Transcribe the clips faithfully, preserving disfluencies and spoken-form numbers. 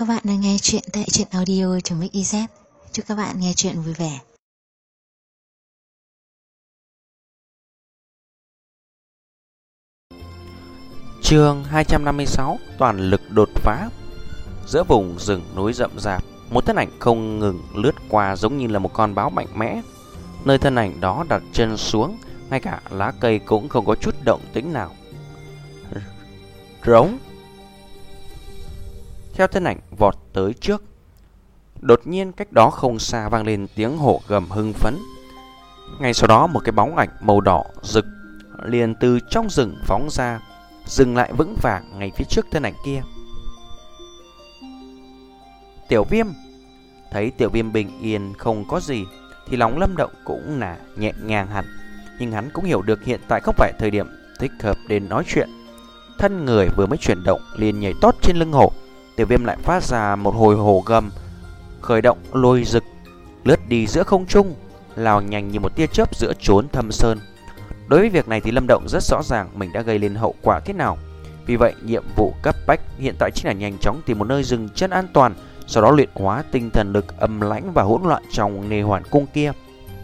các bạn đang nghe chuyện tại truyện audio.mixyz. Chúc các bạn nghe chuyện vui vẻ. Chương hai trăm năm mươi sáu, toàn lực đột phá. Giữa vùng rừng núi rậm rạp, một thân ảnh không ngừng lướt qua giống như là một con báo mạnh mẽ. Nơi thân ảnh đó đặt chân xuống, ngay cả lá cây cũng không có chút động tĩnh nào. Rống. Theo thân ảnh vọt tới trước, đột nhiên cách đó không xa vang lên tiếng hổ gầm hưng phấn. Ngay sau đó một cái bóng ảnh màu đỏ rực liền từ trong rừng phóng ra, dừng lại vững vàng ngay phía trước thân ảnh kia. Tiểu Viêm. Thấy Tiểu Viêm bình yên không có gì thì lòng Lâm Động cũng là nhẹ nhàng hẳn. Nhưng hắn cũng hiểu được hiện tại không phải thời điểm thích hợp để nói chuyện. Thân người vừa mới chuyển động liền nhảy tót trên lưng hổ. Tiểu Viêm lại phát ra một hồi hổ gầm, khởi động lôi rực, lướt đi giữa không trung, lao nhanh như một tia chớp giữa chốn thâm sơn. Đối với việc này thì Lâm Động rất rõ ràng mình đã gây lên hậu quả thế nào. Vì vậy nhiệm vụ cấp bách hiện tại chính là nhanh chóng tìm một nơi dừng chân an toàn, sau đó luyện hóa tinh thần lực âm lãnh và hỗn loạn trong nê hoàn cung kia.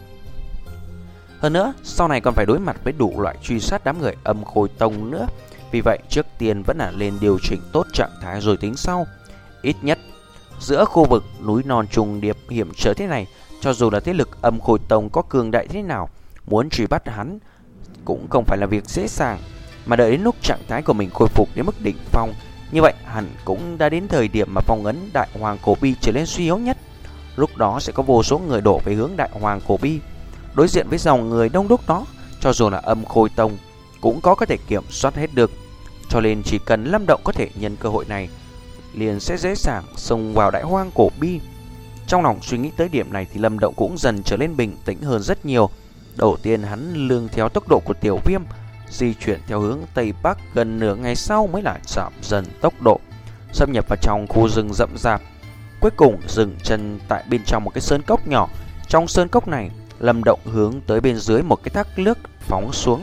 Hơn nữa, sau này còn phải đối mặt với đủ loại truy sát đám người Âm Khôi Tông nữa. Vì vậy trước tiên vẫn là lên điều chỉnh tốt trạng thái rồi tính sau. Ít nhất giữa khu vực núi non trùng điệp hiểm trở thế này, cho dù là thế lực Âm Khôi Tông có cường đại thế nào, muốn truy bắt hắn cũng không phải là việc dễ dàng. Mà đợi đến lúc trạng thái của mình khôi phục đến mức đỉnh phong, như vậy hẳn cũng đã đến thời điểm mà phong ấn Đại Hoàng Cổ Bi trở lên suy yếu nhất. Lúc đó sẽ có vô số người đổ về hướng Đại Hoàng Cổ Bi. Đối diện với dòng người đông đúc đó, cho dù là Âm Khôi Tông cũng có có thể kiểm soát hết được. Cho nên chỉ cần Lâm Động có thể nhân cơ hội này, liền sẽ dễ dàng xông vào Đại Hoang Cổ Bi. Trong lòng suy nghĩ tới điểm này thì Lâm Động cũng dần trở lên bình tĩnh hơn rất nhiều. Đầu tiên hắn lương theo tốc độ của Tiểu Viêm, di chuyển theo hướng Tây Bắc, gần nửa ngày sau mới lại giảm dần tốc độ, xâm nhập vào trong khu rừng rậm rạp. Cuối cùng dừng chân tại bên trong một cái sơn cốc nhỏ. Trong sơn cốc này, Lâm Động hướng tới bên dưới một cái thác nước phóng xuống.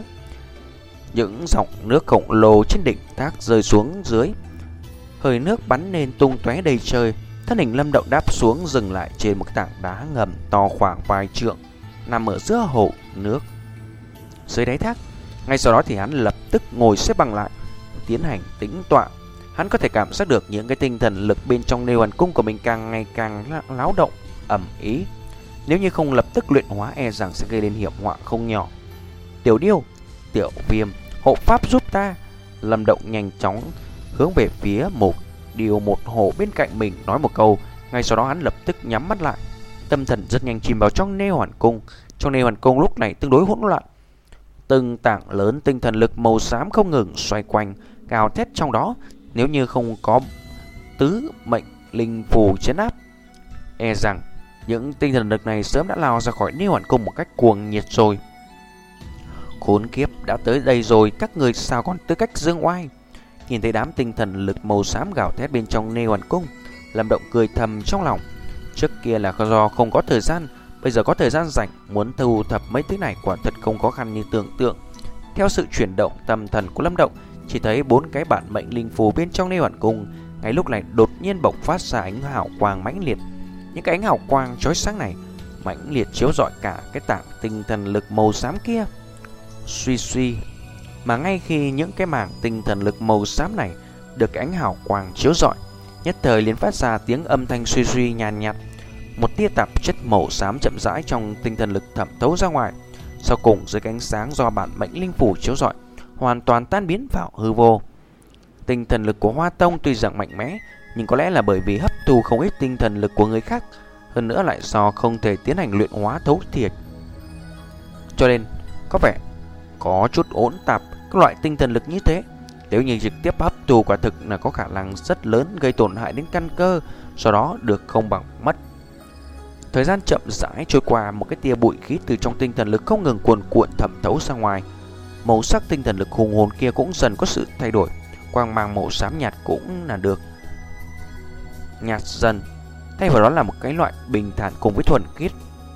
Những dòng nước khổng lồ trên đỉnh thác rơi xuống dưới, hơi nước bắn lên tung tóe đầy trời. Thân hình Lâm Động đáp xuống, dừng lại trên một cái tảng đá ngầm to khoảng vài trượng, nằm ở giữa hồ nước dưới đáy thác. Ngay sau đó thì hắn lập tức ngồi xếp bằng lại, tiến hành tĩnh tọa. Hắn có thể cảm giác được những cái tinh thần lực bên trong nê hoàn cung của mình càng ngày càng láo động, ầm ĩ. Nếu như không lập tức luyện hóa, e rằng sẽ gây lên hiểm họa không nhỏ. Tiểu Điêu, Tiểu Viêm, hộ pháp giúp ta. Lâm Động nhanh chóng hướng về phía một điều một hổ bên cạnh mình nói một câu. Ngay sau đó hắn lập tức nhắm mắt lại, tâm thần rất nhanh chìm vào trong nê hoàn cung. Trong nê hoàn cung lúc này tương đối hỗn loạn, từng tảng lớn tinh thần lực màu xám không ngừng xoay quanh, gào thét trong đó. Nếu như không có tứ mệnh linh phù trấn áp, e rằng những tinh thần lực này sớm đã lao ra khỏi nê hoàn cung một cách cuồng nhiệt rồi. Khốn kiếp, đã tới đây rồi, các người sao còn tư cách dương oai? Nhìn thấy đám tinh thần lực màu xám gào thét bên trong nê hoàn cung, Lâm Động cười thầm trong lòng. Trước kia là do không có thời gian, bây giờ có thời gian rảnh, muốn thu thập mấy thứ này quả thật không khó khăn như tưởng tượng. Theo sự chuyển động tâm thần của Lâm Động, chỉ thấy bốn cái bản mệnh linh phù bên trong nê hoàn cung ngay lúc này đột nhiên bộc phát ra ánh hào quang mãnh liệt. Những cái ánh hào quang chói sáng này mãnh liệt chiếu rọi cả cái tảng tinh thần lực màu xám kia. Suy suy, mà ngay khi những cái mảng tinh thần lực màu xám này được cái ánh hào quang chiếu rọi, nhất thời liền phát ra tiếng âm thanh suy suy nhàn nhạt. Một tia tạp chất màu xám chậm rãi trong tinh thần lực thẩm thấu ra ngoài, sau cùng dưới cái ánh sáng do bản mệnh linh phủ chiếu rọi, hoàn toàn tan biến vào hư vô. Tinh thần lực của Hoa Tông tuy rằng mạnh mẽ, nhưng có lẽ là bởi vì hấp thu không ít tinh thần lực của người khác, hơn nữa lại do không thể tiến hành luyện hóa thấu triệt, cho nên có vẻ có chút hỗn tạp các loại tinh thần lực như thế. Nếu như trực tiếp hấp thu, quả thực là có khả năng rất lớn gây tổn hại đến căn cơ, sau đó được không bằng mất. Thời gian chậm rãi trôi qua, một cái tia bụi khí từ trong tinh thần lực không ngừng cuồn cuộn thẩm thấu ra ngoài. Màu sắc tinh thần lực hùng hồn kia cũng dần có sự thay đổi, quang mang màu xám nhạt cũng là được nhạt dần, thay vào đó là một cái loại bình thản cùng với thuần khiết.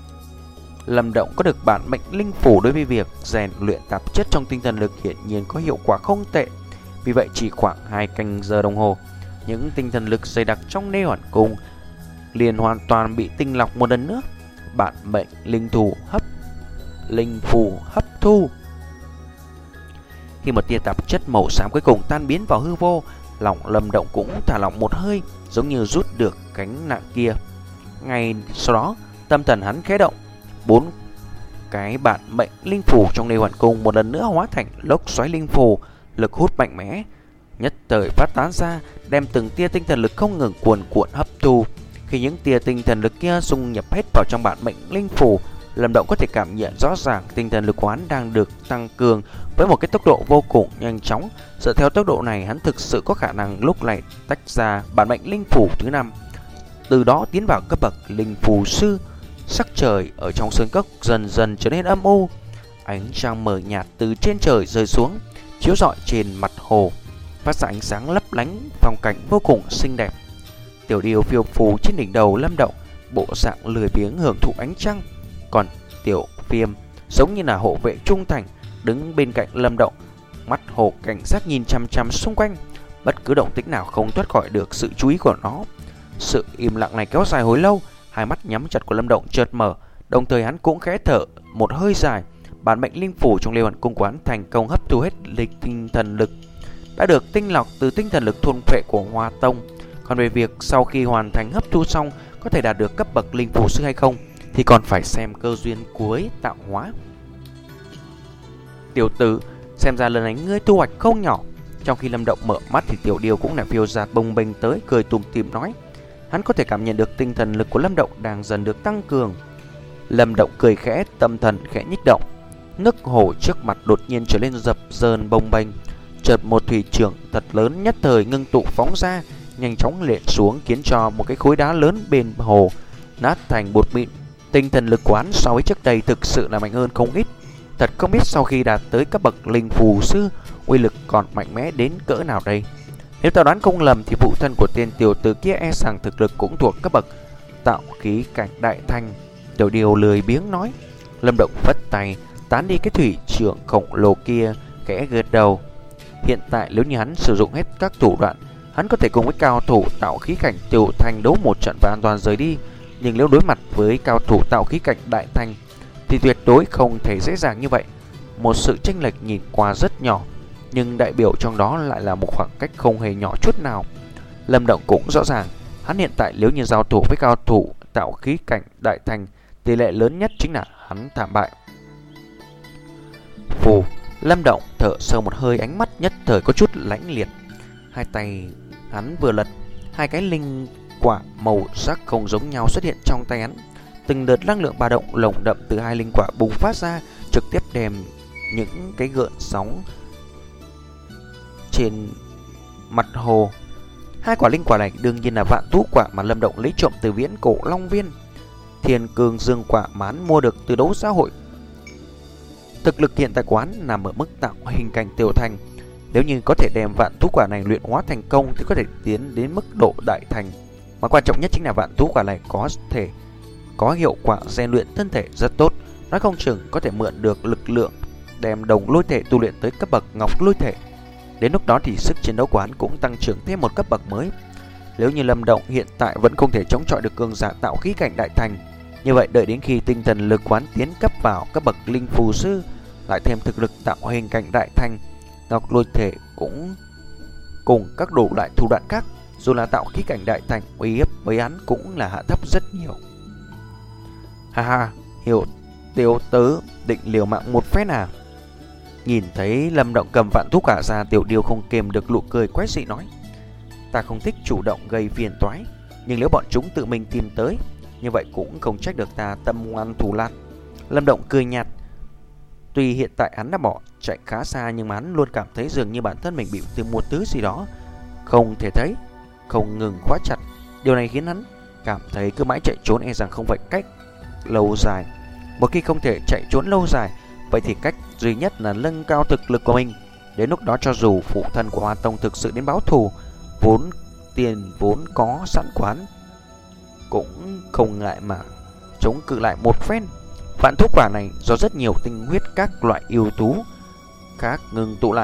Lâm Động có được bản mệnh linh phủ, đối với việc rèn luyện tạp chất trong tinh thần lực hiển nhiên có hiệu quả không tệ. Vì vậy chỉ khoảng hai canh giờ đồng hồ, những tinh thần lực dày đặc trong Nê Hoàn Cung liền hoàn toàn bị tinh lọc một lần nữa. Bản mệnh linh thù hấp linh phù hấp thu. Khi một tia tạp chất màu xám cuối cùng tan biến vào hư vô, lòng Lâm Động cũng thả lỏng một hơi, giống như rút được gánh nặng kia. Ngay sau đó, tâm thần hắn khẽ động, bốn cái bản mệnh linh phù trong Nê Hoàn Cung một lần nữa hóa thành lốc xoáy linh phù, lực hút mạnh mẽ nhất thời phát tán ra, đem từng tia tinh thần lực không ngừng cuồn cuộn hấp thu. Khi những tia tinh thần lực kia dung nhập hết vào trong bản mệnh linh phù, Lâm Động có thể cảm nhận rõ ràng tinh thần lực của hắn đang được tăng cường với một cái tốc độ vô cùng nhanh chóng. Dựa theo tốc độ này, hắn thực sự có khả năng lúc này tách ra bản mệnh linh phù thứ năm, từ đó tiến vào cấp bậc linh phù sư. Sắc trời ở trong sơn cốc dần dần trở nên âm u, ánh trăng mờ nhạt từ trên trời rơi xuống, chiếu rọi trên mặt hồ, phát ra ánh sáng lấp lánh, phong cảnh vô cùng xinh đẹp. Tiểu Điêu phiêu phù trên đỉnh đầu Lâm Động, bộ dạng lười biếng hưởng thụ ánh trăng. Còn Tiểu Viêm giống như là hộ vệ trung thành, đứng bên cạnh Lâm Động, mắt hồ cảnh giác nhìn chăm chăm xung quanh, bất cứ động tĩnh nào không thoát khỏi được sự chú ý của nó. Sự im lặng này kéo dài hồi lâu, hai mắt nhắm chặt của Lâm Động chợt mở, đồng thời hắn cũng khẽ thở một hơi dài. Bản mệnh linh phủ trong Lê Hoàn Cung quán thành công hấp thu hết lịch tinh thần lực, đã được tinh lọc từ tinh thần lực thôn phệ của Hoa Tông. Còn về việc sau khi hoàn thành hấp thu xong có thể đạt được cấp bậc linh phủ sư hay không thì còn phải xem cơ duyên cuối tạo hóa. Tiểu tử, xem ra lần này ngươi thu hoạch không nhỏ. Trong khi Lâm Động mở mắt thì Tiểu Điêu cũng đã phiêu ra bồng bềnh tới, cười tủm tỉm nói. Hắn có thể cảm nhận được tinh thần lực của Lâm Động đang dần được tăng cường. Lâm Động cười khẽ, tâm thần khẽ nhích động. Nước hồ trước mặt đột nhiên trở nên dập dờn bồng bềnh, chợt một thủy trưởng thật lớn nhất thời ngưng tụ phóng ra, nhanh chóng lện xuống, khiến cho một cái khối đá lớn bên hồ nát thành bột mịn. Tinh thần lực quán so với trước đây thực sự là mạnh hơn không ít. Thật không biết sau khi đạt tới cấp bậc linh phù sư, uy lực còn mạnh mẽ đến cỡ nào đây. Nếu ta đoán không lầm thì phụ thân của tên tiểu tử kia e rằng thực lực cũng thuộc cấp bậc tạo khí cảnh đại thành. Tiểu Điêu lười biếng nói. Lâm Động phất tay tán đi cái thủy trưởng khổng lồ kia, khẽ gật đầu. Hiện tại nếu như hắn sử dụng hết các thủ đoạn, hắn có thể cùng với cao thủ tạo khí cảnh tiểu thành đấu một trận và an toàn rời đi. Nhưng nếu đối mặt với cao thủ tạo khí cảnh đại thành thì tuyệt đối không thể dễ dàng như vậy. Một sự chênh lệch nhìn qua rất nhỏ, nhưng đại biểu trong đó lại là một khoảng cách không hề nhỏ chút nào. Lâm Động cũng rõ ràng, hắn hiện tại nếu như giao thủ với cao thủ tạo khí cảnh đại thành, tỷ lệ lớn nhất chính là hắn thảm bại. Phù, Lâm Động thở sâu một hơi, ánh mắt nhất thời có chút lãnh liệt. Hai tay hắn vừa lật, hai cái linh quả màu sắc không giống nhau xuất hiện trong tay hắn. Từng đợt năng lượng ba động lồng đậm từ hai linh quả bùng phát ra, trực tiếp đem những cái gợn sóng trên mặt hồ. Hai quả linh quả này đương nhiên là vạn thú quả mà Lâm Động lấy trộm từ viễn cổ Long Viên, thiên cương dương quả mà hắn mua được từ đấu xã hội. Thực lực hiện tại quán nằm ở mức tạo hình cảnh tiểu thành. Nếu như có thể đem vạn thú quả này luyện hóa thành công thì có thể tiến đến mức độ đại thành. Mà quan trọng nhất chính là vạn thú quả này có thể có hiệu quả rèn luyện thân thể rất tốt. Nói không chừng có thể mượn được lực lượng đem đồng lôi thể tu luyện tới cấp bậc ngọc lôi thể. Đến lúc đó thì sức chiến đấu của hắn cũng tăng trưởng thêm một cấp bậc mới. Nếu như Lâm Động hiện tại vẫn không thể chống chọi được cường giả tạo khí cảnh đại thành, như vậy đợi đến khi tinh thần lực quán tiến cấp vào cấp bậc linh phù sư, lại thêm thực lực tạo hình cảnh đại thành, ngọc lôi thể cũng cùng các đủ loại thủ đoạn khác, dù là tạo khí cảnh đại thành, uy hiếp với hắn cũng là hạ thấp rất nhiều. Ha ha, hiểu tiểu tứ định liều mạng một phép à? Nhìn thấy Lâm Động cầm vạn thú quả ra, Tiểu Điêu không kềm được nụ cười quái dị nói. Ta không thích chủ động gây phiền toái, nhưng nếu bọn chúng tự mình tìm tới, như vậy cũng không trách được ta tâm ngoan thủ lạt. Lâm Động cười nhạt. Tuy hiện tại hắn đã bỏ chạy khá xa, nhưng mà hắn luôn cảm thấy dường như bản thân mình bị từ một thứ gì đó không thể thấy, không ngừng khóa chặt. Điều này khiến hắn cảm thấy cứ mãi chạy trốn e rằng không phải cách lâu dài. Một khi không thể chạy trốn lâu dài, vậy thì cách duy nhất là nâng cao thực lực của mình. Đến lúc đó cho dù phụ thân của Hoa Tông thực sự đến báo thù, vốn tiền vốn có sẵn quán cũng không ngại mà chống cự lại một phen. Vạn thú quả này do rất nhiều tinh huyết các loại yêu thú khác ngừng tụ lại,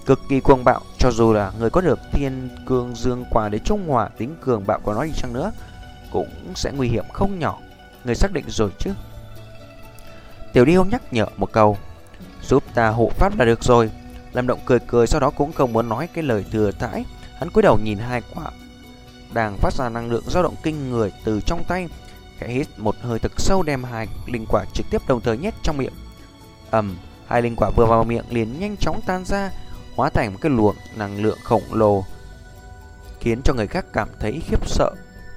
cực kỳ cuồng bạo. Cho dù là người có được thiên cương dương quả để trung hòa tính cường bạo của nó đi chăng nữa, cũng sẽ nguy hiểm không nhỏ. Người xác định rồi chứ? Tiểu Điêu nhắc nhở một câu. Giúp ta hộ pháp là được rồi. Lâm Động cười cười, sau đó cũng không muốn nói cái lời thừa thãi. Hắn cúi đầu nhìn hai quả đang phát ra năng lượng dao động kinh người từ trong tay, khẽ hít một hơi thật sâu, đem hai linh quả trực tiếp đồng thời nhét trong miệng. Ầm, hai linh quả vừa vào miệng liền nhanh chóng tan ra, hóa thành một cái luồng năng lượng khổng lồ, khiến cho người khác cảm thấy khiếp sợ.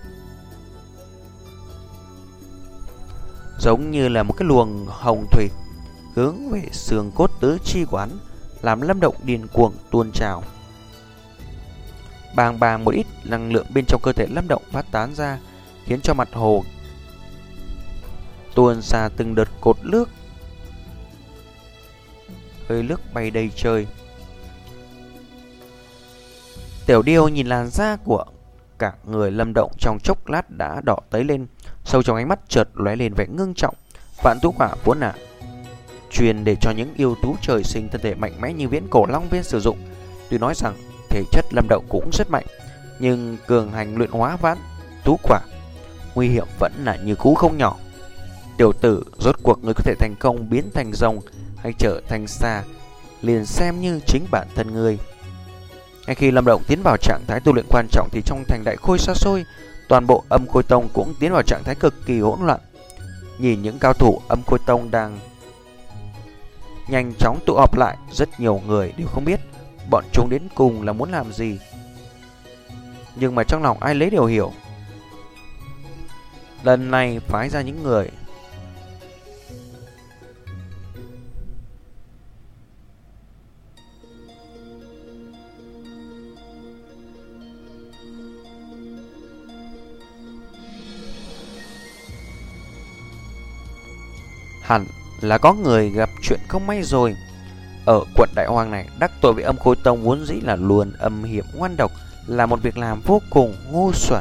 Giống như là một cái luồng hồng thủy hướng về xương cốt tứ chi của hắn, làm Lâm Động điên cuồng tuôn trào. Bàng bàng một ít năng lượng bên trong cơ thể Lâm Động phát tán ra, khiến cho mặt hồ tuôn ra từng đợt cột nước, hơi nước bay đầy trời. Tiểu Điêu nhìn làn da của cả người Lâm Động trong chốc lát đã đỏ tấy lên, sâu trong ánh mắt chợt lóe lên vẻ ngưng trọng. Vạn Tú Hỏa vốn là truyền để cho những yêu thú trời sinh thân thể mạnh mẽ như viễn cổ long viên sử dụng. Tuy nói rằng thể chất Lâm Động cũng rất mạnh, nhưng cường hành luyện hóa Vạn Tú Hỏa, nguy hiểm vẫn là như cũ không nhỏ. Tiểu tử, rốt cuộc người có thể thành công biến thành rồng hay trở thành xa, liền xem như chính bản thân người. Ngay khi Lâm Động tiến vào trạng thái tu luyện quan trọng thì trong thành Đại Khôi xa xôi, toàn bộ Âm Khôi Tông cũng tiến vào trạng thái cực kỳ hỗn loạn. Nhìn những cao thủ Âm Khôi Tông đang nhanh chóng tụ họp lại, rất nhiều người đều không biết bọn chúng đến cùng là muốn làm gì. Nhưng mà trong lòng ai lấy đều hiểu, lần này phái ra những người hẳn là có người gặp chuyện không may rồi. Ở quận Đại Hoang này, đắc tội với Âm Khôi Tông vốn dĩ là luôn âm hiểm ngoan độc, là một việc làm vô cùng ngu xuẩn.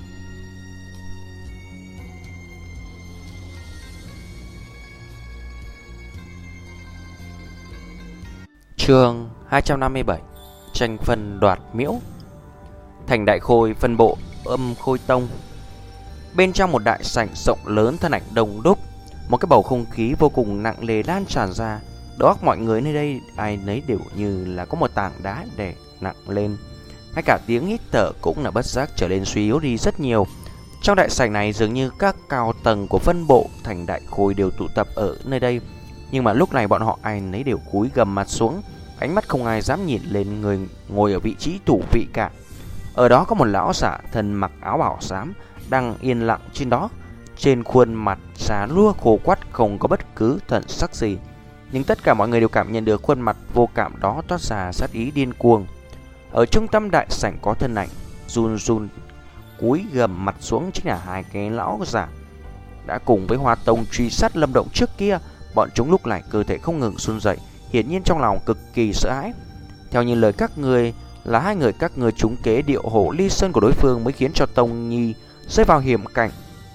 Chương hai trăm năm mươi bảy, tranh phân đoạt miễu. Thành Đại Khôi, phân bộ Âm Khôi Tông. Bên trong một đại sảnh rộng lớn, thân ảnh đông đúc, một cái bầu không khí vô cùng nặng nề lan tràn ra. Đầu óc mọi người nơi đây ai nấy đều như là có một tảng đá đè nặng lên. Ngay cả tiếng hít thở cũng là bất giác trở nên suy yếu đi rất nhiều. Trong đại sảnh này dường như các cao tầng của phân bộ Thành Đại Khôi đều tụ tập ở nơi đây. Nhưng mà lúc này bọn họ ai nấy đều cúi gằm mặt xuống, ánh mắt không ai dám nhìn lên người ngồi ở vị trí thủ vị cả. Ở đó có một lão giả thân mặc áo bảo xám đang yên lặng trên đó. Trên khuôn mặt già lua khô quắt không có bất cứ thần sắc gì, nhưng tất cả mọi người đều cảm nhận được khuôn mặt vô cảm đó toát ra sát ý điên cuồng. Ở trung tâm đại sảnh có thân ảnh run run cúi gằm mặt xuống chính là hai cái lão giả đã cùng với Hoa Tông truy sát Lâm Động trước kia. Bọn chúng lúc này cơ thể không ngừng run rẩy, hiển nhiên trong lòng cực kỳ sợ hãi. Theo như lời các người, là hai người các người trúng kế điệu hổ ly sơn của đối phương mới khiến cho Tông Nhi rơi vào hiểm cảnh.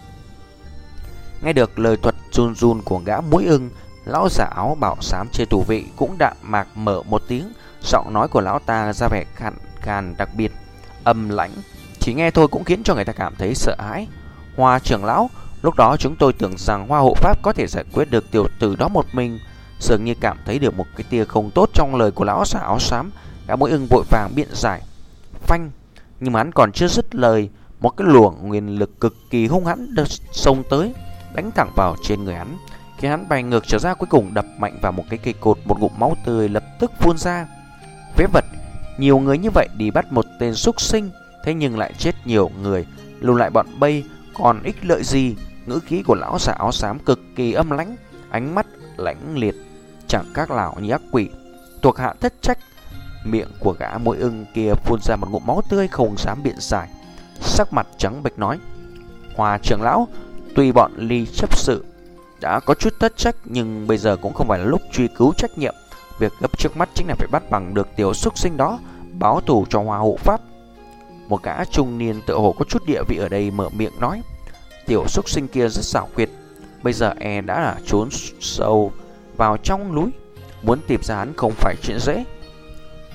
Nghe được lời thuật run run của gã mũi ưng, lão giả áo bảo xám trên tủ vị cũng đạm mạc mở một tiếng. Giọng nói của lão ta ra vẻ khàn khàn đặc biệt âm lãnh, chỉ nghe thôi cũng khiến cho người ta cảm thấy sợ hãi. Hoa trưởng lão, lúc đó chúng tôi tưởng rằng Hoa hộ pháp có thể giải quyết được tiểu tử đó một mình. Dường như cảm thấy được một cái tia không tốt trong lời của lão giả áo xám, gã mũi ưng vội vàng biện giải. Phanh, nhưng mà hắn còn chưa dứt lời, một cái luồng nguyên lực cực kỳ hung hãn đợt xông tới, đánh thẳng vào trên người hắn, khi hắn bay ngược trở ra, cuối cùng đập mạnh vào một cái cây cột. Một ngụm máu tươi lập tức phun ra. Phế vật, nhiều người như vậy đi bắt một tên súc sinh, thế nhưng lại chết nhiều người, lưu lại bọn bay còn ích lợi gì? Ngữ khí của lão giả áo xám cực kỳ âm lãnh, ánh mắt lãnh liệt, chẳng các lão như ác quỷ. Thuộc hạ thất trách. Miệng của gã mũi ưng kia phun ra một ngụm máu tươi, không dám biện giải, sắc mặt trắng bệch nói: Hoa trưởng lão, tuy bọn Ly chấp sự đã có chút thất trách, nhưng bây giờ cũng không phải là lúc truy cứu trách nhiệm. Việc gấp trước mắt chính là phải bắt bằng được tiểu súc sinh đó, báo thù cho Hoa hộ pháp. Một gã trung niên tựa hồ có chút địa vị ở đây mở miệng nói: Tiểu súc sinh kia rất xảo quyệt, bây giờ e đã là trốn sâu vào trong núi, muốn tìm ra hắn không phải chuyện dễ.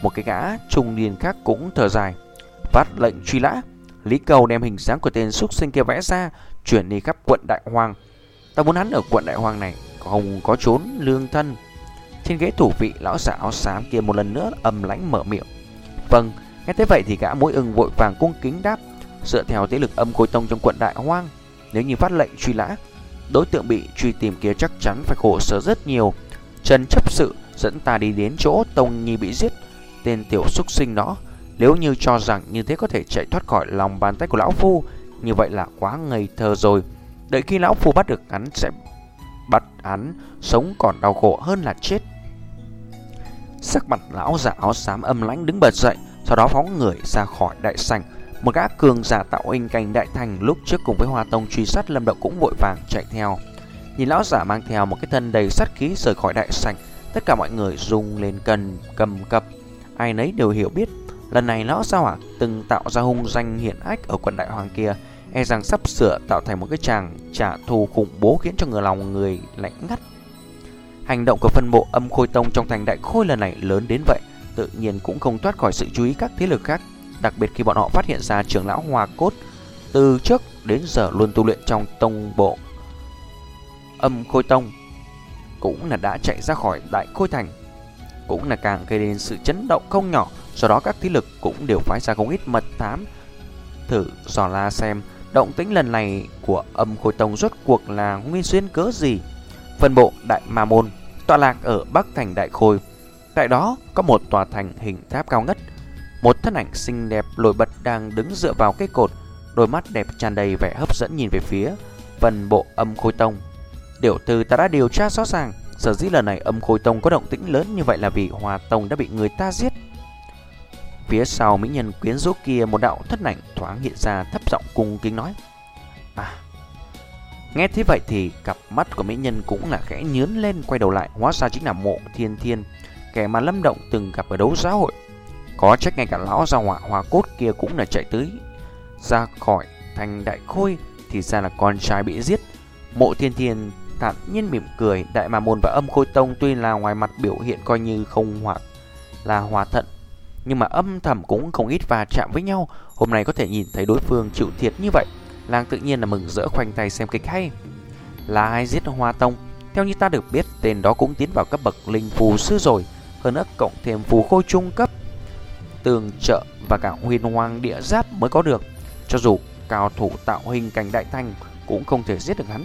Một cái gã trung niên khác cũng thở dài, phát lệnh truy nã. Lý Cầu đem hình dáng của tên súc sinh kia vẽ ra, chuyển đi khắp quận Đại Hoang. Ta muốn hắn ở quận Đại Hoang này không có trốn lương thân. Trên ghế thủ vị, lão giả áo xám kia một lần nữa âm lãnh mở miệng. Vâng. Nghe thế vậy thì gã Mũi Ưng vội vàng cung kính đáp. Dựa theo thế lực Âm Khôi Tông trong quận Đại Hoang, nếu như phát lệnh truy nã, đối tượng bị truy tìm kia chắc chắn phải khổ sở rất nhiều. Trần chấp sự dẫn ta đi đến chỗ Tông Nhi bị giết. Tên tiểu súc sinh đó, nếu như cho rằng như thế có thể chạy thoát khỏi lòng bàn tay của lão phu, như vậy là quá ngây thơ rồi. Đợi khi lão phu bắt được hắn sẽ bắt hắn sống còn đau khổ hơn là chết. Sắc mặt lão giả áo xám âm lãnh đứng bật dậy, sau đó phóng người ra khỏi đại sảnh. Một gã cường giả tạo hình cảnh đại thành lúc trước cùng với Hoa Tông truy sát Lâm Động cũng vội vàng chạy theo. Nhìn lão giả mang theo một cái thân đầy sát khí rời khỏi đại sảnh, tất cả mọi người rung lên cần cầm cập. Ai nấy đều hiểu biết, lần này lão gia hỏa từng tạo ra hung danh hiển hách ở quận Đại Hoàng kia, e rằng sắp sửa tạo thành một cái tràng trả thù khủng bố khiến cho người lòng người lạnh ngắt. Hành động của phân bộ Âm Khôi Tông trong thành Đại Khôi lần này lớn đến vậy, tự nhiên cũng không thoát khỏi sự chú ý các thế lực khác. Đặc biệt khi bọn họ phát hiện ra trưởng lão Hoa Cốt từ trước đến giờ luôn tu luyện trong tông bộ Âm Khôi Tông cũng là đã chạy ra khỏi Đại Khôi Thành, cũng là càng gây nên sự chấn động không nhỏ. Do đó các thế lực cũng đều phái ra không ít mật thám thử dò la xem động tĩnh lần này của Âm Khôi Tông rốt cuộc là nguyên duyên cớ gì. Phân bộ Đại Ma Môn tọa lạc ở Bắc Thành Đại Khôi. Tại đó có một tòa thành hình tháp cao ngất. Một thân ảnh xinh đẹp nổi bật đang đứng dựa vào cây cột, đôi mắt đẹp tràn đầy vẻ hấp dẫn nhìn về phía phân bộ Âm Khôi Tông. Tiểu tử, ta đã điều tra rõ ràng, sở dĩ lần này Âm Khôi Tông có động tĩnh lớn như vậy là vì Hoa Tông đã bị người ta giết. Phía sau mỹ nhân quyến rũ kia, một đạo thân ảnh thoáng hiện ra, thấp giọng cung kính nói. À. Nghe thế vậy thì cặp mắt của mỹ nhân cũng là khẽ nhướng lên, quay đầu lại, hóa ra chính là Mộ Thiên Thiên, kẻ mà Lâm Động từng gặp ở đấu giá hội. Có trách ngay cả lão gia hỏa Hoa Cốt kia cũng là chạy tới ra khỏi thành Đại Khôi, thì ra là con trai bị giết. Mộ Thiên Thiên thản nhiên mỉm cười. Đại Ma Môn và Âm Khôi Tông tuy là ngoài mặt biểu hiện coi như không hòa là hòa thuận, nhưng mà âm thầm cũng không ít va chạm với nhau. Hôm nay có thể nhìn thấy đối phương chịu thiệt như vậy, làng tự nhiên là mừng rỡ khoanh tay xem kịch hay. Là ai giết Hoa Tông? Theo như ta được biết, tên đó cũng tiến vào cấp bậc linh phù sư rồi, hơn nữa cộng thêm phù khôi trung cấp, tường trợ và cả huyền hoàng địa giáp mới có được. Cho dù cao thủ tạo hình cảnh đại thành cũng không thể giết được hắn.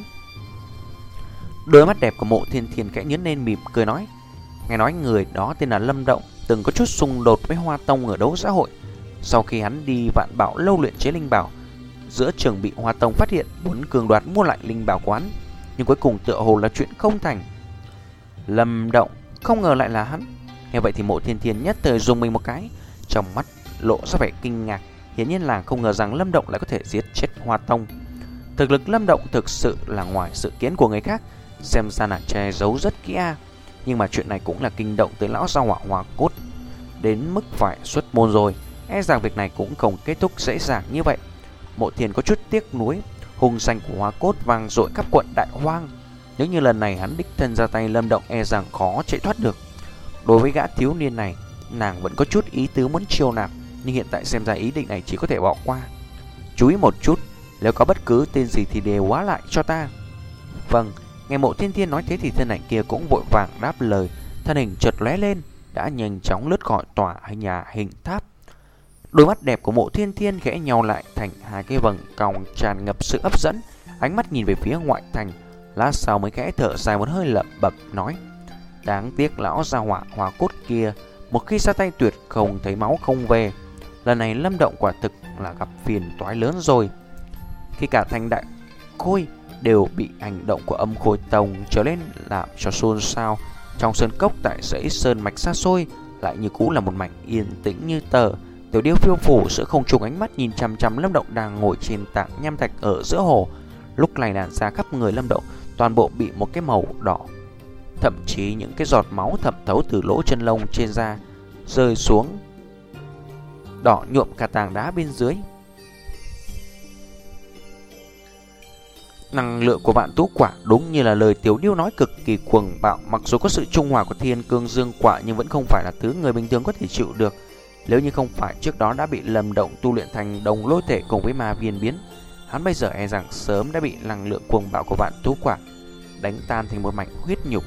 Đôi mắt đẹp của Mộ Thiên Thiên khẽ nhướng lên mỉm cười nói. Nghe nói người đó tên là Lâm Động, từng có chút xung đột với Hoa Tông ở đấu giá hội. Sau khi hắn đi Vạn Bảo lâu luyện chế linh bảo, giữa trường bị Hoa Tông phát hiện muốn cường đoạt mua lại linh bảo quán, nhưng cuối cùng tựa hồ là chuyện không thành. Lâm Động, không ngờ lại là hắn. Nghe vậy thì Mộ Thiên Thiên nhất thời dùng mình một cái, trong mắt lộ ra vẻ kinh ngạc. Hiển nhiên là không ngờ rằng Lâm Động lại có thể giết chết Hoa Tông. Thực lực Lâm Động thực sự là ngoài dự kiến của người khác, xem ra là che giấu rất kỹ a. Nhưng mà chuyện này cũng là kinh động tới lão gia hỏa Hoa Cốt đến mức phải xuất môn rồi. E rằng việc này cũng không kết thúc dễ dàng như vậy. Mộ Thiên có chút tiếc nuối. Hung danh của Hoa Cốt vang dội khắp quận Đại Hoang, nếu như lần này hắn đích thân ra tay, Lâm Động e rằng khó chạy thoát được. Đối với gã thiếu niên này, nàng vẫn có chút ý tứ muốn chiêu nạp, nhưng hiện tại xem ra ý định này chỉ có thể bỏ qua. Chú ý một chút, nếu có bất cứ tên gì thì đều hóa lại cho ta. Vâng. Nghe Mộ Thiên Thiên nói thế thì thân ảnh kia cũng vội vàng đáp lời, thân hình chợt lóe lên, đã nhanh chóng lướt khỏi tòa nhà hình tháp. Đôi mắt đẹp của Mộ Thiên Thiên khẽ nhào lại thành hai cái vầng cong tràn ngập sự hấp dẫn, ánh mắt nhìn về phía ngoại thành, lát sau mới khẽ thở dài một hơi lẩm bẩm nói: đáng tiếc lão gia hỏa Hoa Cốt kia, một khi ra tay tuyệt không thấy máu không về. Lần này Lâm Động quả thực là gặp phiền toái lớn rồi. Khi cả thành Đại Khôi đều bị hành động của Âm Khôi Tông trở lên làm cho xôn xao, trong sơn cốc tại dãy sơn mạch xa xôi lại như cũ là một mảnh yên tĩnh như tờ. Tiểu điêu phiêu phủ giữa không trung, ánh mắt nhìn chằm chằm Lâm Động đang ngồi trên tảng nham thạch ở giữa hồ. Lúc này làn da khắp người Lâm Động toàn bộ bị một cái màu đỏ, thậm chí những cái giọt máu thẩm thấu từ lỗ chân lông trên da rơi xuống, đỏ nhuộm cả tảng đá bên dưới. Năng lượng của vạn tú quả đúng như là lời Tiểu Điêu nói, cực kỳ cuồng bạo. Mặc dù có sự trung hòa của thiên cương dương quả nhưng vẫn không phải là thứ người bình thường có thể chịu được. Nếu như không phải trước đó đã bị Lâm Động tu luyện thành đồng lôi thể cùng với ma viên biến, hắn bây giờ e rằng sớm đã bị năng lượng cuồng bạo của vạn tú quả đánh tan thành một mảnh huyết nhục.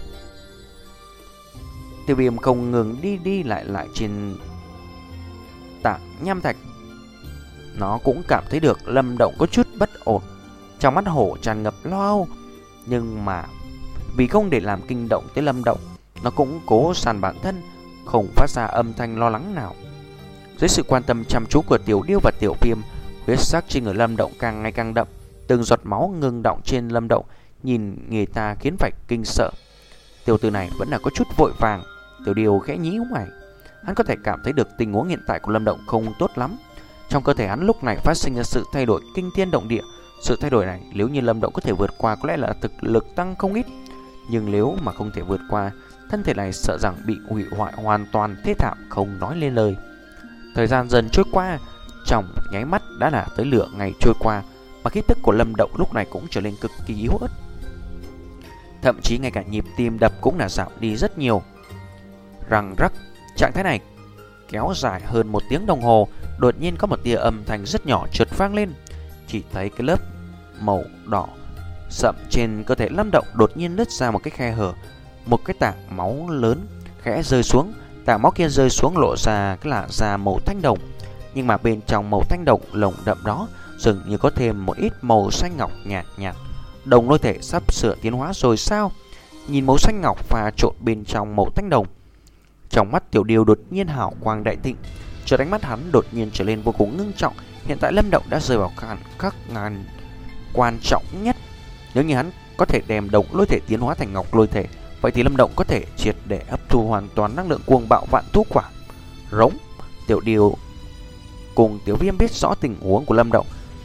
Tiêu Viêm không ngừng đi đi lại lại trên tảng nham thạch. Nó cũng cảm thấy được Lâm Động có chút bất ổn. Trong mắt hổ tràn ngập lo âu, nhưng mà vì không để làm kinh động tới Lâm Động, nó cũng cố sàn bản thân, không phát ra âm thanh lo lắng nào. Dưới sự quan tâm chăm chú của Tiểu Điêu và Tiểu Viêm, huyết sắc trên người Lâm Động càng ngày càng đậm, từng giọt máu ngưng đọng trên Lâm Động nhìn người ta khiến phải kinh sợ. Tiểu tử này vẫn là có chút vội vàng. Tiểu Điêu khẽ nhíu mày, hắn có thể cảm thấy được tình huống hiện tại của Lâm Động không tốt lắm. Trong cơ thể hắn lúc này phát sinh ra sự thay đổi kinh thiên động địa. Sự thay đổi này nếu như Lâm Động có thể vượt qua có lẽ là thực lực tăng không ít, nhưng nếu mà không thể vượt qua, thân thể này sợ rằng bị hủy hoại hoàn toàn thê thảm không nói lên lời. Thời gian dần trôi qua, trong nháy mắt đã là tới lửa ngày trôi qua, mà khí tức của Lâm Động lúc này cũng trở nên cực kỳ yếu ớt. Thậm chí ngay cả nhịp tim đập cũng là giảm đi rất nhiều. Răng rắc, trạng thái này kéo dài hơn một tiếng đồng hồ. Đột nhiên có một tia âm thanh rất nhỏ chợt vang lên. Chỉ thấy cái lớp màu đỏ sậm trên cơ thể Lâm Động đột nhiên nứt ra một cái khe hở. Một cái tảng máu lớn khẽ rơi xuống. Tảng máu kia rơi xuống lộ ra cái làn da màu thanh đồng. Nhưng mà bên trong màu thanh đồng lồng đậm đó dường như có thêm một ít màu xanh ngọc nhạt nhạt. Đồng lôi thể sắp sửa tiến hóa rồi sao? Nhìn màu xanh ngọc pha trộn bên trong màu thanh đồng, trong mắt Tiểu Điêu đột nhiên hào quang đại thịnh. Chợt ánh mắt hắn đột nhiên trở lên vô cùng ngưng trọng. Hiện tại Lâm Động đã rơi vào khăn các ngàn quan trọng nhất. Nếu như hắn có thể đem đồng lôi thể tiến hóa thành ngọc lôi thể, vậy thì Lâm Động có thể triệt để hấp thu hoàn toàn năng lượng cuồng bạo vạn thú quả. Rống. Tiểu Điêu cùng Tiểu Viêm biết rõ tình huống của Lâm Động.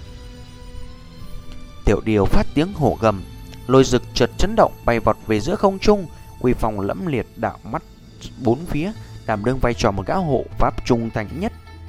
Tiểu Điêu phát tiếng hổ gầm, lôi rực chợt chấn động bay vọt về giữa không trung, uy phong lẫm liệt đảo mắt bốn phía, đảm đương vai trò một gã hộ pháp trung thành nhất.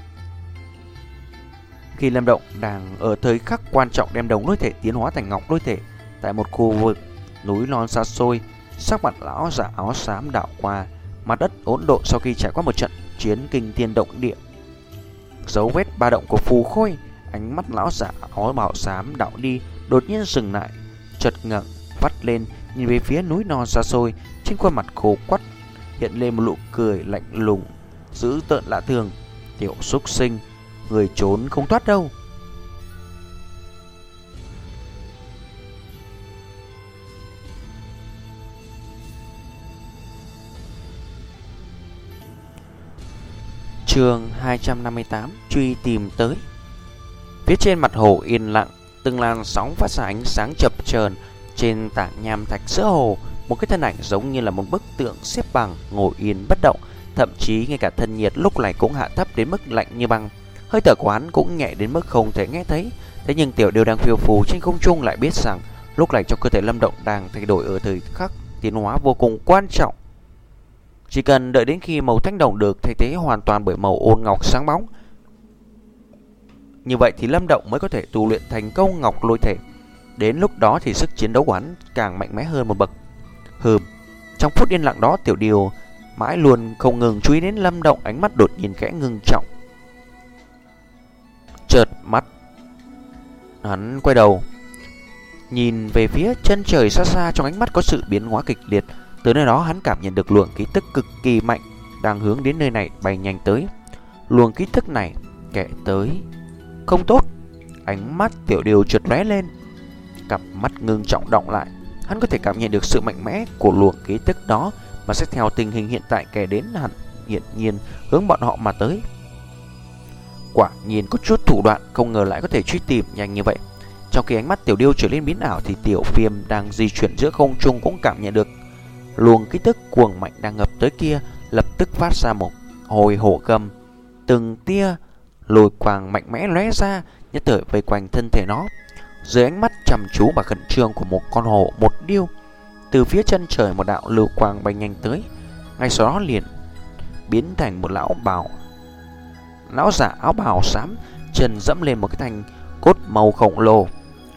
Khi Lâm Động đang ở thời khắc quan trọng đem đồng lôi thể tiến hóa thành ngọc lôi thể, tại một khu vực núi non xa xôi, sắc mặt lão giả áo xám đảo qua, mặt đất hỗn độn sau khi trải qua một trận chiến kinh thiên động địa. Dấu vết ba động của phù khôi, ánh mắt lão giả áo bào xám đảo đi, đột nhiên dừng lại, chợt ngẩng vắt lên nhìn về phía núi non xa xôi. Trên khuôn mặt khô quắt hiện lên một nụ cười lạnh lùng dữ tợn lạ thường. Tiểu súc sinh, người trốn không thoát đâu. Chương hai trăm năm mươi tám, truy tìm tới. Phía trên mặt hồ yên lặng, từng làn sóng phát ra ánh sáng chập chờn. Trên tảng nham thạch giữa hồ, một cái thân ảnh giống như là một bức tượng xếp bằng ngồi yên bất động. Thậm chí ngay cả thân nhiệt lúc này cũng hạ thấp đến mức lạnh như băng. Hơi thở của hắn cũng nhẹ đến mức không thể nghe thấy. Thế nhưng Tiểu Điêu đang phiêu phù trên không trung lại biết rằng lúc này trong cơ thể Lâm Động đang thay đổi ở thời khắc tiến hóa vô cùng quan trọng. Chỉ cần đợi đến khi màu thanh đồng được thay thế hoàn toàn bởi màu ôn ngọc sáng bóng, như vậy thì Lâm Động mới có thể tu luyện thành công ngọc lôi thể. Đến lúc đó thì sức chiến đấu của hắn càng mạnh mẽ hơn một bậc. Hừm. Trong phút yên lặng đó, Tiểu Điêu mãi luôn không ngừng chú ý đến Lâm Động, ánh mắt đột nhiên khẽ ngưng trọng. Chợt mắt hắn quay đầu nhìn về phía chân trời xa xa, trong ánh mắt có sự biến hóa kịch liệt. Từ nơi đó hắn cảm nhận được luồng khí tức cực kỳ mạnh đang hướng đến nơi này bay nhanh tới. Luồng khí tức này kẻ tới không tốt. Ánh mắt Tiểu Điêu chợt lóe lên, cặp mắt ngưng trọng đọng lại. Hắn có thể cảm nhận được sự mạnh mẽ của luồng khí tức đó, mà sẽ theo tình hình hiện tại kẻ đến hẳn hiển nhiên hướng bọn họ mà tới. Quả nhiên có chút thủ đoạn, không ngờ lại có thể truy tìm nhanh như vậy. Trong khi ánh mắt Tiểu Điêu trở lên biến ảo thì Tiểu Viêm đang di chuyển giữa không trung cũng cảm nhận được luồng khí tức cuồng mạnh đang ngập tới kia, lập tức phát ra một hồi hổ gầm. Từng tia lôi quang mạnh mẽ lóe ra, nhất thời vây quanh thân thể nó. Dưới ánh mắt chăm chú và khẩn trương của một con hổ một điêu, từ phía chân trời một đạo lưu quang bay nhanh tới, ngay sau đó liền biến thành một lão bào lão giả áo bào xám, chân dẫm lên một cái thanh cốt màu khổng lồ.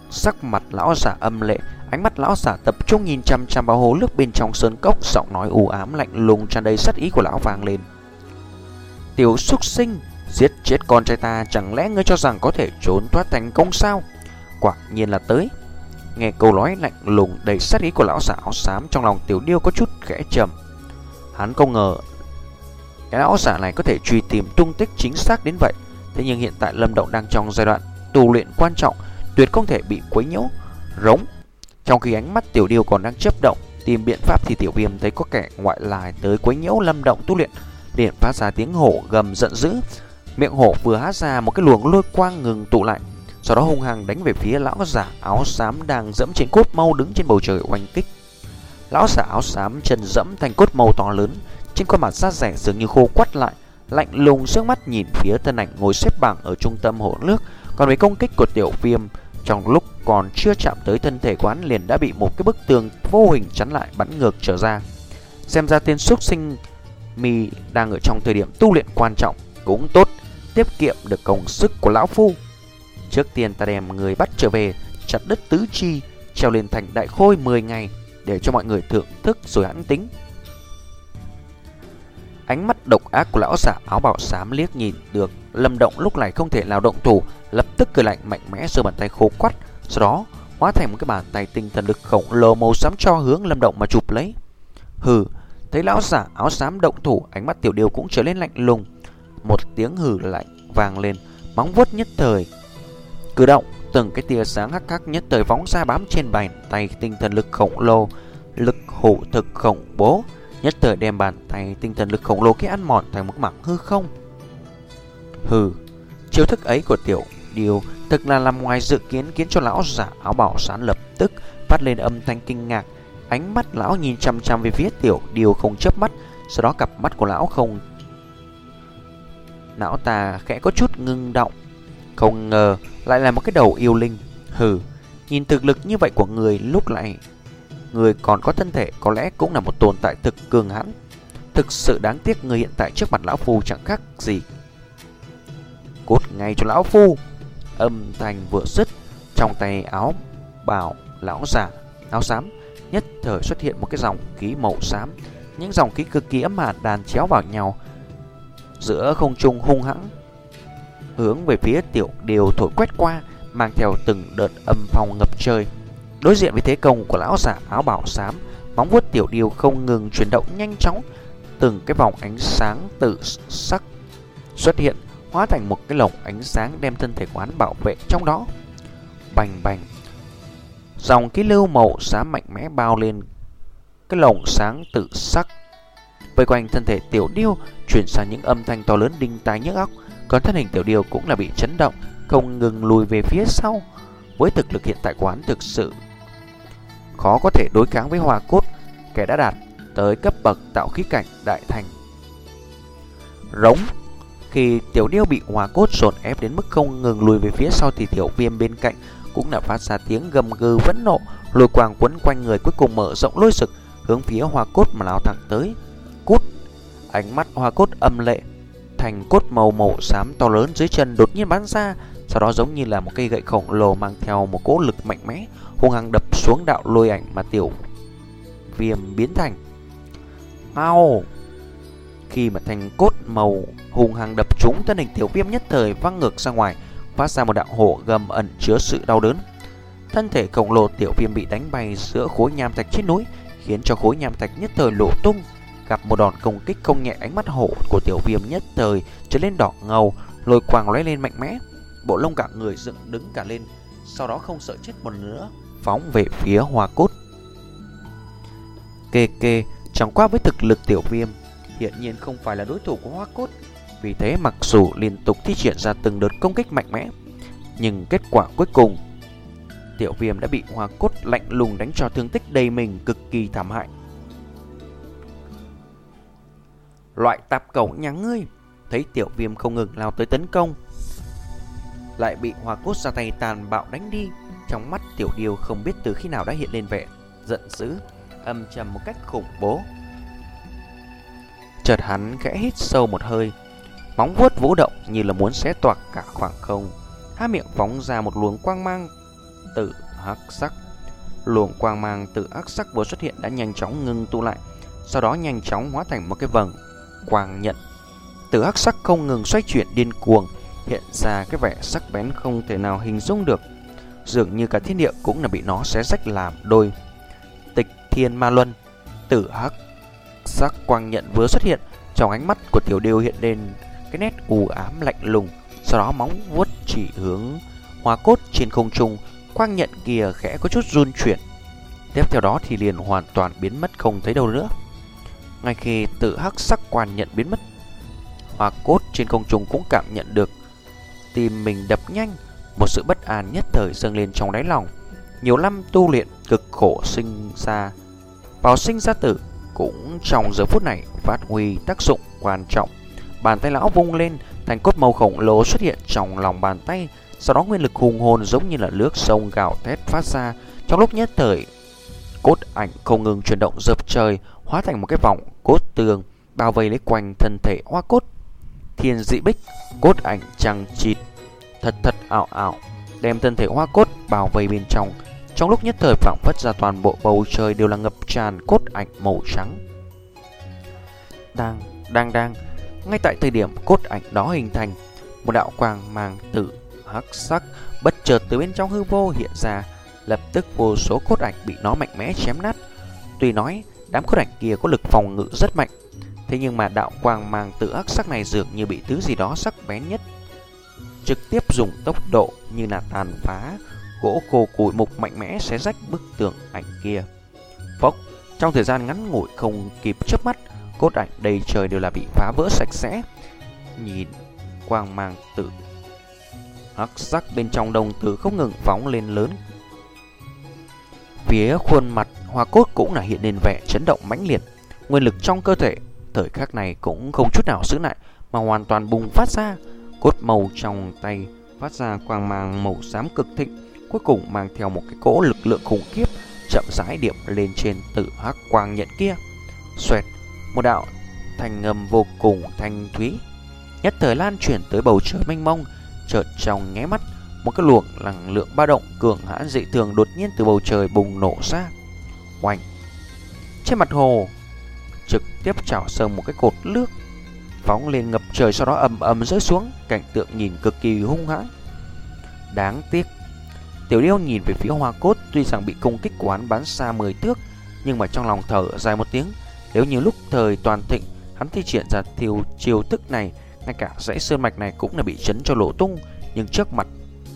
sắc mặt lão giả âm lệ, ánh mắt lão giả tập trung nhìn chăm chăm vào hồ nước bên trong sơn cốc, giọng nói u ám lạnh lùng tràn đầy sát ý của lão vang lên. Tiểu súc sinh, giết chết con trai ta, chẳng lẽ ngươi cho rằng có thể trốn thoát thành công sao? Quả nhiên là tới. Nghe câu nói lạnh lùng đầy sát ý của lão giả áo xám, trong lòng Tiểu Điêu có chút khẽ trầm. Hắn không ngờ cái lão giả này có thể truy tìm tung tích chính xác đến vậy. Thế nhưng hiện tại Lâm Động đang trong giai đoạn tu luyện quan trọng, tuyệt không thể bị quấy nhiễu. Rống. Trong khi ánh mắt Tiểu Điêu còn đang chớp động tìm biện pháp, thì Tiểu Viêm thấy có kẻ ngoại lai tới quấy nhiễu Lâm Động tu luyện, liền phát ra tiếng hổ gầm giận dữ. Miệng hổ vừa há ra, một cái luồng lôi quang ngừng tụ lại, sau đó hung hăng đánh về phía lão giả áo xám đang dẫm trên cốt mâu đứng trên bầu trời oanh kích. Lão giả áo xám chân dẫm thành cốt mâu to lớn, trên khuôn mặt da rẻ dường như khô quắt lại, lạnh lùng sương mắt nhìn phía thân ảnh ngồi xếp bằng ở trung tâm hồ nước. Còn với công kích của Tiểu Viêm, trong lúc còn chưa chạm tới thân thể quán liền đã bị một cái bức tường vô hình chắn lại, bắn ngược trở ra. Xem ra tên súc sinh mi đang ở trong thời điểm tu luyện quan trọng, cũng tốt, tiết kiệm được công sức của lão phu. Trước tiên ta đem người bắt trở về, chặt đứt tứ chi, treo lên thành đại khôi mười ngày, để cho mọi người thưởng thức rồi hãng tính. Ánh mắt độc ác của lão giả áo bào xám liếc nhìn được Lâm Động lúc này không thể nào động thủ, lập tức cười lạnh mạnh mẽ giơ bàn tay khô quắt, sau đó hóa thành một cái bàn tay tinh thần lực khổng lồ màu xám cho hướng Lâm Động mà chụp lấy. Hừ, thấy lão giả áo xám động thủ, ánh mắt Tiểu Điêu cũng trở lên lạnh lùng. Một tiếng hừ lạnh vang lên, móng vuốt nhất thời cử động, từng cái tia sáng hắc hắc nhất thời phóng ra bám trên bàn tay tinh thần lực khổng lồ, lực hủ thực khủng bố, nhất thời đem bàn tay tinh thần lực khổng lồ kia ăn mòn thành một mảng hư không. Hừ, chiêu thức ấy của Tiểu Điêu thực là nằm ngoài dự kiến, khiến cho lão giả áo bảo sán lập tức phát lên âm thanh kinh ngạc. Ánh mắt lão nhìn chăm chăm về phía Tiểu Điêu không chớp mắt, sau đó cặp mắt của lão không não ta khẽ có chút ngưng động. Không ngờ lại là một cái đầu yêu linh. Hừ, nhìn thực lực như vậy của người, lúc lại người còn có thân thể, có lẽ cũng là một tồn tại thực cường hãn. Thực sự đáng tiếc, người hiện tại trước mặt lão phu chẳng khác gì. Cút ngay cho lão phu. Âm thanh vừa dứt, trong tay áo bào lão giả áo xám nhất thời xuất hiện một cái dòng khí màu xám. Những dòng khí cực kỳ ấm hàn đan chéo vào nhau giữa không trung, hung hãng hướng về phía Tiểu Điêu thổi quét qua, mang theo từng đợt âm phong ngập trời. Đối diện với thế công của lão giả áo bào xám, móng vuốt Tiểu Điêu không ngừng chuyển động nhanh chóng, từng cái vòng ánh sáng tự sắc xuất hiện, hóa thành một cái lồng ánh sáng đem thân thể quán bảo vệ trong đó. Bành bành, dòng khí lưu màu xám mạnh mẽ bao lên cái lồng sáng tự sắc, vây quanh thân thể Tiểu Điêu, truyền ra những âm thanh to lớn đinh tai nhức óc. Còn thân hình Tiểu Điêu cũng là bị chấn động, không ngừng lùi về phía sau. Với thực lực hiện tại quán, thực sự khó có thể đối kháng với Hoa Cốt, kẻ đã đạt tới cấp bậc tạo khí cảnh đại thành. Rống. Khi Tiểu Điêu bị Hoa Cốt dồn ép đến mức không ngừng lùi về phía sau, thì Tiểu Viêm bên cạnh cũng đã phát ra tiếng gầm gừ phẫn nộ, lôi quang quấn quanh người, cuối cùng mở rộng lôi sực hướng phía Hoa Cốt mà lao thẳng tới. Cút. Ánh mắt Hoa Cốt âm lệ, thành cốt màu màu xám to lớn dưới chân đột nhiên bắn ra, sau đó giống như là một cây gậy khổng lồ mang theo một cỗ lực mạnh mẽ, hung hăng đập xuống đạo lôi ảnh mà Tiểu Viêm biến thành. Ao! Khi mà thành cốt màu hung hăng đập trúng thân hình Tiểu Viêm, nhất thời văng ngược ra ngoài, phát ra một đạo hổ gầm ẩn chứa sự đau đớn. Thân thể khổng lồ Tiểu Viêm bị đánh bay giữa khối nham thạch trên núi, khiến cho khối nham thạch nhất thời nổ tung. Gặp một đòn công kích không nhẹ, ánh mắt hổ của Tiểu Viêm nhất thời trở lên đỏ ngầu, lôi quang lóe lên mạnh mẽ, bộ lông cả người dựng đứng cả lên, sau đó không sợ chết một nữa phóng về phía Hoa Cốt. Kê kê, chẳng qua với thực lực Tiểu Viêm hiện nhiên không phải là đối thủ của Hoa Cốt, vì thế mặc dù liên tục thi triển ra từng đợt công kích mạnh mẽ, nhưng kết quả cuối cùng Tiểu Viêm đã bị Hoa Cốt lạnh lùng đánh cho thương tích đầy mình, cực kỳ thảm hại. Loại tạp cẩu nhà ngươi! Thấy Tiểu Viêm không ngừng lao tới tấn công, lại bị Hoa Cốt ra tay tàn bạo đánh đi, trong mắt Tiểu Điêu không biết từ khi nào đã hiện lên vẻ giận dữ, âm trầm một cách khủng bố. Chợt hắn khẽ hít sâu một hơi, móng vuốt vũ động như là muốn xé toạc cả khoảng không, há miệng phóng ra một luồng quang mang tử hắc sắc. Luồng quang mang tử hắc sắc vừa xuất hiện đã nhanh chóng ngưng tụ lại, sau đó nhanh chóng hóa thành một cái vầng quang nhận. Tử hắc sắc không ngừng xoay chuyển điên cuồng, hiện ra cái vẻ sắc bén không thể nào hình dung được, dường như cả thiên địa cũng là bị nó xé rách làm đôi. Tịch Thiên Ma Luân. Tử hắc sắc quang nhận vừa xuất hiện, trong ánh mắt của Tiểu Điêu hiện lên cái nét u ám lạnh lùng, sau đó móng vuốt chỉ hướng hoa cốt trên không trung, quang nhận kia khẽ có chút run chuyển. Tiếp theo đó thì liền hoàn toàn biến mất không thấy đâu nữa. Ngay khi tử hắc sắc quang nhận biến mất, hoa cốt trên không trung cũng cảm nhận được tim mình đập nhanh, một sự bất an nhất thời dâng lên trong đáy lòng. Nhiều năm tu luyện cực khổ sinh ra vào sinh ra tử cũng trong giờ phút này phát huy tác dụng quan trọng. Bàn tay lão vung lên, thành cốt màu khổng lồ xuất hiện trong lòng bàn tay, sau đó nguyên lực hùng hồn giống như là nước sông gào thét phát ra. Trong lúc nhất thời, cốt ảnh không ngừng chuyển động dập trời, hóa thành một cái vòng cốt tường bao vây lấy quanh thân thể hoa cốt. Thiên dị bích, cốt ảnh chằng chịt thật thật ảo ảo, đem thân thể hoa cốt bao vây bên trong. Trong lúc nhất thời phảng phất ra toàn bộ bầu trời đều là ngập tràn cốt ảnh màu trắng. Đang, đang, đang, ngay tại thời điểm cốt ảnh đó hình thành, một đạo quang mang tử hắc sắc bất chợt từ bên trong hư vô hiện ra, lập tức vô số cốt ảnh bị nó mạnh mẽ chém nát. Tuy nói đám cốt ảnh kia có lực phòng ngự rất mạnh, thế nhưng mà đạo quang mang tử hắc sắc này dường như bị thứ gì đó sắc bén nhất trực tiếp dùng tốc độ như là tàn phá gỗ khô củi mục mạnh mẽ xé rách bức tường ảnh kia. Phốc, trong thời gian ngắn ngủi không kịp chớp mắt, cốt ảnh đầy trời đều là bị phá vỡ sạch sẽ. Nhìn quang mang tử hắc sắc bên trong đồng tử không ngừng phóng lên lớn, phía khuôn mặt hoa cốt cũng là hiện lên vẻ chấn động mãnh liệt. Nguyên lực trong cơ thể thời khắc này cũng không chút nào giữ lại mà hoàn toàn bùng phát ra. Cốt màu trong tay phát ra quang mang màu xám cực thịnh, cuối cùng mang theo một cái cỗ lực lượng khủng khiếp chậm rãi điểm lên trên tử hắc quang nhận kia. Xoẹt, một đạo thanh âm vô cùng thanh thúy nhất thời lan truyền tới bầu trời mênh mông. Chợt trong nháy mắt, một cái luồng năng lượng ba động cường hãn dị thường đột nhiên từ bầu trời bùng nổ ra. Oanh! Trên mặt hồ trực tiếp trào sâu một cái cột nước phóng lên ngập trời, sau đó ầm ầm rơi xuống, cảnh tượng nhìn cực kỳ hung hãn. Đáng tiếc, Tiểu Điêu nhìn về phía hoa cốt, tuy rằng bị công kích của hắn bắn xa mười thước, nhưng mà trong lòng thở dài một tiếng. Nếu như lúc thời toàn thịnh hắn thi triển ra thiêu chiêu thức này, ngay cả dãy sơn mạch này cũng là bị chấn cho lộ tung. Nhưng trước mặt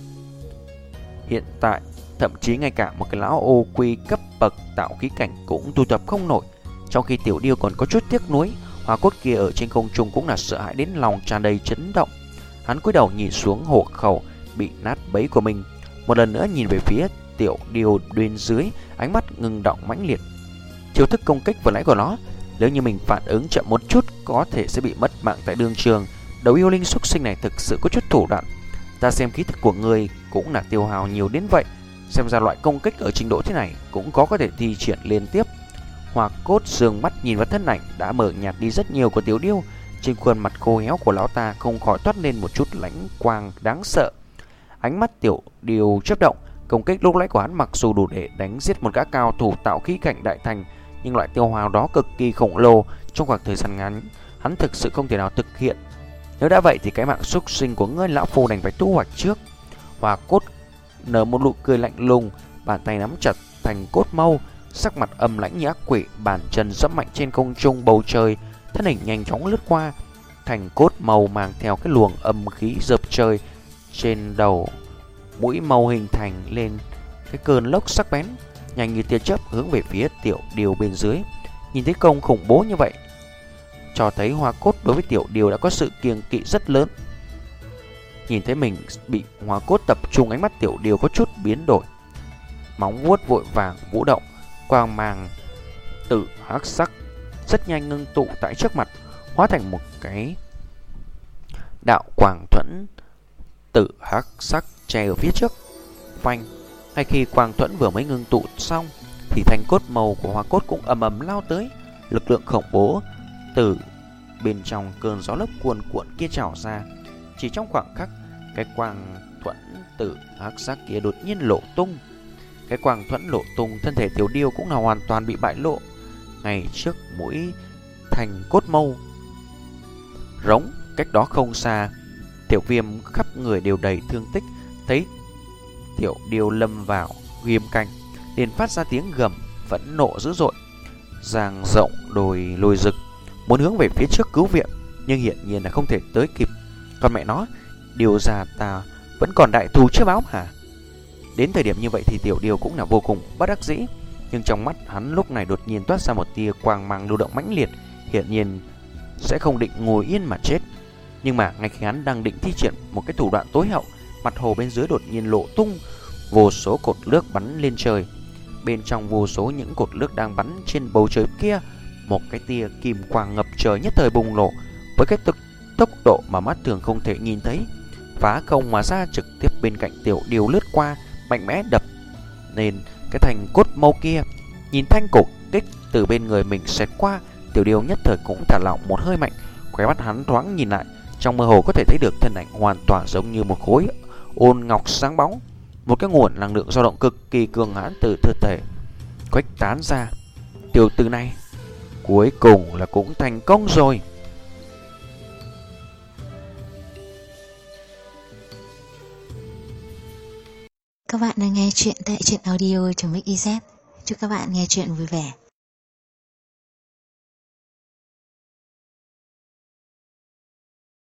hiện tại, thậm chí ngay cả một cái lão ô quy cấp bậc tạo khí cảnh cũng tu tập không nổi. Trong khi Tiểu Điêu còn có chút tiếc nuối, hoa cốt kia ở trên không trung cũng là sợ hãi đến lòng tràn đầy chấn động. Hắn cúi đầu nhìn xuống hộ khẩu bị nát bấy của mình, một lần nữa nhìn về phía Tiểu Điêu bên dưới, ánh mắt ngừng động mãnh liệt. Chiêu thức công kích vừa nãy của nó, nếu như mình phản ứng chậm một chút có thể sẽ bị mất mạng tại đương trường. Đầu yêu linh xuất sinh này thực sự có chút thủ đoạn. Ta xem khí thức của người cũng là tiêu hao nhiều đến vậy, xem ra loại công kích ở trình độ thế này cũng có có thể thi triển liên tiếp. Hoa cốt sương mắt nhìn vào thân ảnh đã mở nhạt đi rất nhiều của Tiểu Điêu, trên khuôn mặt khô héo của lão ta không khỏi toát lên một chút lãnh quang đáng sợ. Ánh mắt Tiểu Điêu chớp động, công kích lúc nãy của hắn mặc dù đủ để đánh giết một gã cao thủ tạo khí cảnh đại thành, nhưng loại tiêu hao đó cực kỳ khổng lồ, trong khoảng thời gian ngắn hắn thực sự không thể nào thực hiện. Nếu đã vậy thì cái mạng xuất sinh của ngươi lão phu đành phải thu hoạch trước. Hoa cốt nở một nụ cười lạnh lùng, bàn tay nắm chặt thành cốt mâu, sắc mặt âm lãnh như ác quỷ, bàn chân giẫm mạnh trên không trung bầu trời, thân hình nhanh chóng lướt qua. Thành cốt màu mang theo cái luồng âm khí dập trời, trên đầu mũi màu hình thành lên cái cơn lốc sắc bén, nhanh như tia chớp hướng về phía Tiểu Điêu bên dưới. Nhìn thấy công khủng bố như vậy, cho thấy hoa cốt đối với Tiểu Điêu đã có sự kiêng kỵ rất lớn. Nhìn thấy mình bị hoa cốt tập trung, ánh mắt Tiểu Điêu có chút biến đổi, móng vuốt vội vàng vũ động, quang mang tử hắc sắc rất nhanh ngưng tụ tại trước mặt, hóa thành một cái đạo quang thuẫn tử hắc sắc che ở phía trước. Phanh! Ngay khi quang thuẫn vừa mới ngưng tụ xong thì thanh cốt màu của hoa cốt cũng ầm ầm lao tới, lực lượng khủng bố từ bên trong cơn gió lốc cuồn cuộn kia trào ra. Chỉ trong khoảng khắc, cái quang thuẫn tử hắc sắc kia đột nhiên lộ tung, Cái quang thuẫn lộ tung, thân thể Tiểu Điêu cũng là hoàn toàn bị bại lộ. Ngay trước mũi thành cốt mâu rống, cách đó không xa, Tiểu Viêm khắp người đều đầy thương tích, thấy Tiểu Điêu lâm vào ghim canh, liền phát ra tiếng gầm phẫn nộ dữ dội, giang rộng đồi lùi rực, muốn hướng về phía trước cứu viện, nhưng hiện nhiên là không thể tới kịp. Còn mẹ nó, điều ra ta vẫn còn đại thù chưa báo hả? Đến thời điểm như vậy thì Tiểu Điêu cũng là vô cùng bất đắc dĩ, nhưng trong mắt hắn lúc này đột nhiên toát ra một tia quang mang lưu động mãnh liệt, hiện nhiên sẽ không định ngồi yên mà chết. Nhưng mà ngay khi hắn đang định thi triển một cái thủ đoạn tối hậu, mặt hồ bên dưới đột nhiên lộ tung vô số cột nước bắn lên trời. Bên trong vô số những cột nước đang bắn trên bầu trời kia, một cái tia kim quang ngập trời nhất thời bùng nổ với cái tốc tốc độ mà mắt thường không thể nhìn thấy, phá không mà ra, trực tiếp bên cạnh Tiểu Điêu lướt qua, mạnh mẽ đập nên cái thành cốt mâu kia. Nhìn thanh cổ kích từ bên người mình xẹt qua, Tiểu Điêu nhất thời cũng thả lỏng một hơi mạnh, khóe mắt hắn thoáng nhìn lại, trong mơ hồ có thể thấy được thân ảnh hoàn toàn giống như một khối ôn ngọc sáng bóng, một cái nguồn năng lượng dao động cực kỳ cường hãn từ cơ thể khuếch tán ra. Tiểu tử này cuối cùng là cũng thành công rồi. Các bạn đang nghe chuyện tại truyện audio chấm ích i zét. Chúc các bạn nghe chuyện vui vẻ.